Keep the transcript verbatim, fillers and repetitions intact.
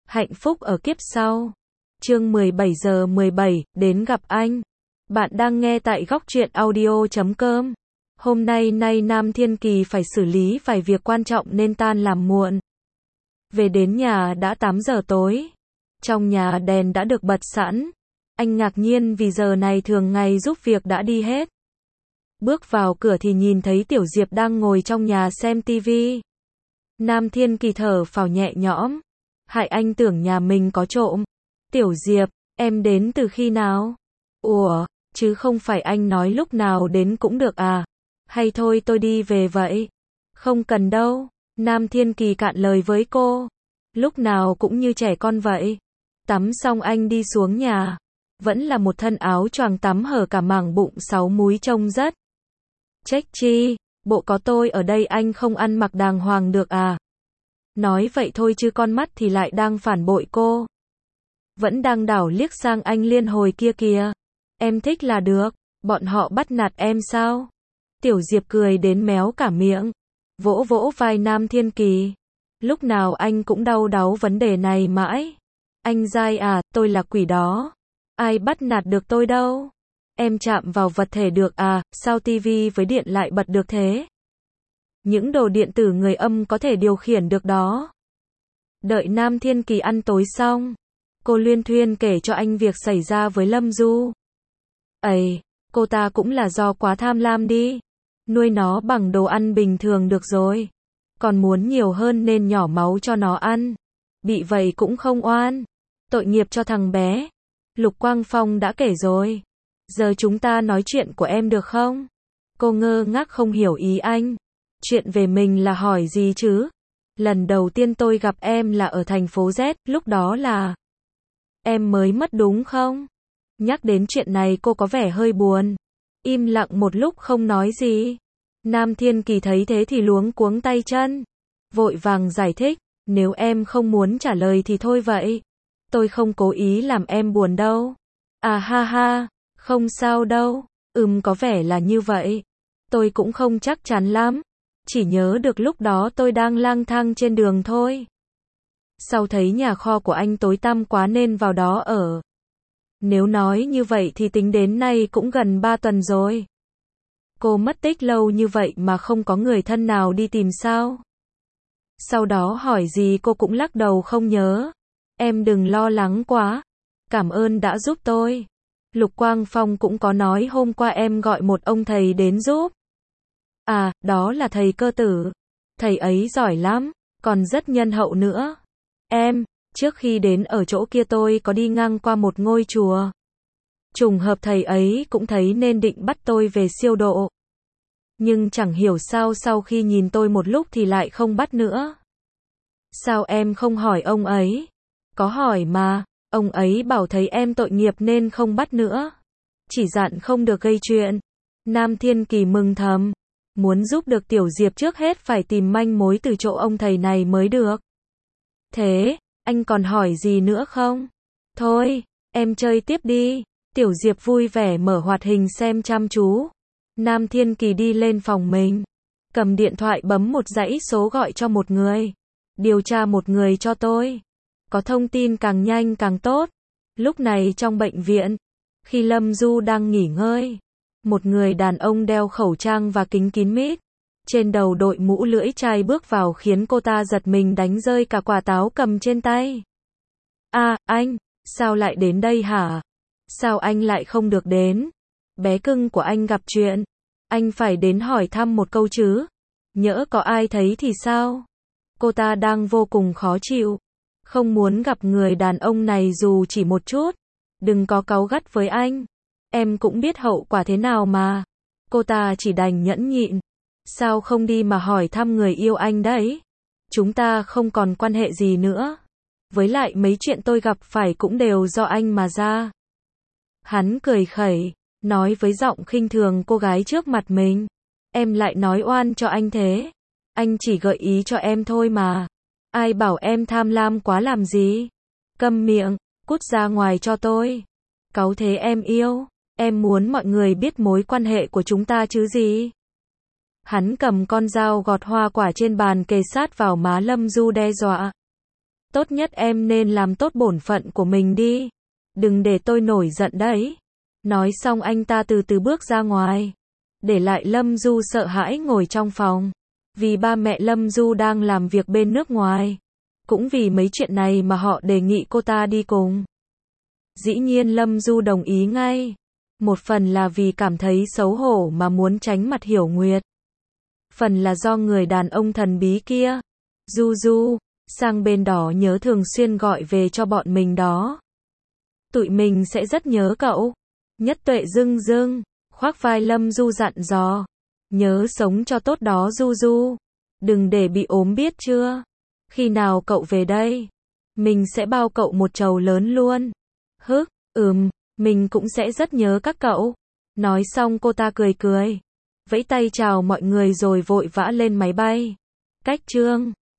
Hạnh phúc ở kiếp sau. Chương mười bảy giờ mười bảy, đến gặp anh. Bạn đang nghe tại góc truyện audio chấm com. Hôm nay nay Nam Thiên Kỳ phải xử lý vài việc quan trọng nên tan làm muộn. Về đến nhà đã tám giờ tối. Trong nhà đèn đã được bật sẵn. Anh ngạc nhiên vì giờ này thường ngày giúp việc đã đi hết. Bước vào cửa thì nhìn thấy Tiểu Diệp đang ngồi trong nhà xem tivi. Nam Thiên Kỳ thở phào nhẹ nhõm. Hại anh tưởng nhà mình có trộm. Tiểu Diệp, em đến từ khi nào? Ủa, chứ không phải anh nói lúc nào đến cũng được à? Hay thôi tôi đi về vậy? Không cần đâu. Nam Thiên Kỳ cạn lời với cô. Lúc nào cũng như trẻ con vậy. Tắm xong anh đi xuống nhà. Vẫn là một thân áo choàng tắm hở cả mảng bụng sáu múi trông rất trách chi. Bộ có tôi ở đây anh không ăn mặc đàng hoàng được à? Nói vậy thôi chứ con mắt thì lại đang phản bội cô. Vẫn đang đảo liếc sang anh liên hồi kia kìa. Em thích là được. Bọn họ bắt nạt em sao? Tiểu Diệp cười đến méo cả miệng. Vỗ vỗ vai Nam Thiên Kỳ. Lúc nào anh cũng đau đáu vấn đề này mãi. Anh dai à, tôi là quỷ đó. Ai bắt nạt được tôi đâu. Em chạm vào vật thể được à, sao tivi với điện lại bật được thế? Những đồ điện tử người âm có thể điều khiển được đó. Đợi Nam Thiên Kỳ ăn tối xong, cô luyên thuyên kể cho anh việc xảy ra với Lâm Du. Ây, cô ta cũng là do quá tham lam đi. Nuôi nó bằng đồ ăn bình thường được rồi. Còn muốn nhiều hơn nên nhỏ máu cho nó ăn. Bị vậy cũng không oan. Tội nghiệp cho thằng bé. Lục Quang Phong đã kể rồi. Giờ chúng ta nói chuyện của em được không? Cô ngơ ngác không hiểu ý anh. Chuyện về mình là hỏi gì chứ? Lần đầu tiên tôi gặp em là ở thành phố Z, lúc đó là em mới mất đúng không? Nhắc đến chuyện này cô có vẻ hơi buồn. Im lặng một lúc không nói gì. Nam Thiên Kỳ thấy thế thì luống cuống tay chân. Vội vàng giải thích, nếu em không muốn trả lời thì thôi vậy. Tôi không cố ý làm em buồn đâu. À ha ha, không sao đâu. Ừm có vẻ là như vậy. Tôi cũng không chắc chắn lắm. Chỉ nhớ được lúc đó tôi đang lang thang trên đường thôi. Sau thấy nhà kho của anh tối tăm quá nên vào đó ở. Nếu nói như vậy thì tính đến nay cũng gần ba tuần rồi. Cô mất tích lâu như vậy mà không có người thân nào đi tìm sao? Sau đó hỏi gì cô cũng lắc đầu không nhớ. Em đừng lo lắng quá. Cảm ơn đã giúp tôi. Lục Quang Phong cũng có nói hôm qua em gọi một ông thầy đến giúp. À, đó là thầy Cơ Tử. Thầy ấy giỏi lắm, còn rất nhân hậu nữa. Em, trước khi đến ở chỗ kia tôi có đi ngang qua một ngôi chùa. Trùng hợp thầy ấy cũng thấy nên định bắt tôi về siêu độ. Nhưng chẳng hiểu sao sau khi nhìn tôi một lúc thì lại không bắt nữa. Sao em không hỏi ông ấy? Có hỏi mà, ông ấy bảo thấy em tội nghiệp nên không bắt nữa. Chỉ dặn không được gây chuyện. Nam Thiên Kỳ mừng thầm. Muốn giúp được Tiểu Diệp trước hết phải tìm manh mối từ chỗ ông thầy này mới được. Thế, anh còn hỏi gì nữa không? Thôi, em chơi tiếp đi. Tiểu Diệp vui vẻ mở hoạt hình xem chăm chú. Nam Thiên Kỳ đi lên phòng mình. Cầm điện thoại bấm một dãy số gọi cho một người. Điều tra một người cho tôi. Có thông tin càng nhanh càng tốt. Lúc này trong bệnh viện, khi Lâm Du đang nghỉ ngơi, một người đàn ông đeo khẩu trang và kính kín mít, trên đầu đội mũ lưỡi chai bước vào khiến cô ta giật mình đánh rơi cả quả táo cầm trên tay. À, anh, sao lại đến đây hả? Sao anh lại không được đến? Bé cưng của anh gặp chuyện. Anh phải đến hỏi thăm một câu chứ. Nhỡ có ai thấy thì sao? Cô ta đang vô cùng khó chịu. Không muốn gặp người đàn ông này dù chỉ một chút. Đừng có cáu gắt với anh. Em cũng biết hậu quả thế nào mà. Cô ta chỉ đành nhẫn nhịn. Sao không đi mà hỏi thăm người yêu anh đấy? Chúng ta không còn quan hệ gì nữa. Với lại mấy chuyện tôi gặp phải cũng đều do anh mà ra. Hắn cười khẩy, nói với giọng khinh thường cô gái trước mặt mình. Em lại nói oan cho anh thế. Anh chỉ gợi ý cho em thôi mà. Ai bảo em tham lam quá làm gì? Câm miệng, cút ra ngoài cho tôi. Cáu thế em yêu. Em muốn mọi người biết mối quan hệ của chúng ta chứ gì? Hắn cầm con dao gọt hoa quả trên bàn kề sát vào má Lâm Du đe dọa. Tốt nhất em nên làm tốt bổn phận của mình đi. Đừng để tôi nổi giận đấy. Nói xong anh ta từ từ bước ra ngoài. Để lại Lâm Du sợ hãi ngồi trong phòng. Vì ba mẹ Lâm Du đang làm việc bên nước ngoài. Cũng vì mấy chuyện này mà họ đề nghị cô ta đi cùng. Dĩ nhiên Lâm Du đồng ý ngay. Một phần là vì cảm thấy xấu hổ mà muốn tránh mặt Hiểu Nguyệt. Phần là do người đàn ông thần bí kia. Du Du, sang bên đó nhớ thường xuyên gọi về cho bọn mình đó. Tụi mình sẽ rất nhớ cậu. Nhất Tuệ rưng rưng, khoác vai Lâm Du dặn dò. Nhớ sống cho tốt đó Du Du. Đừng để bị ốm biết chưa. Khi nào cậu về đây? Mình sẽ bao cậu một chầu lớn luôn. Hứ, ừm, mình cũng sẽ rất nhớ các cậu. Nói xong cô ta cười cười. Vẫy tay chào mọi người rồi vội vã lên máy bay. Cách chương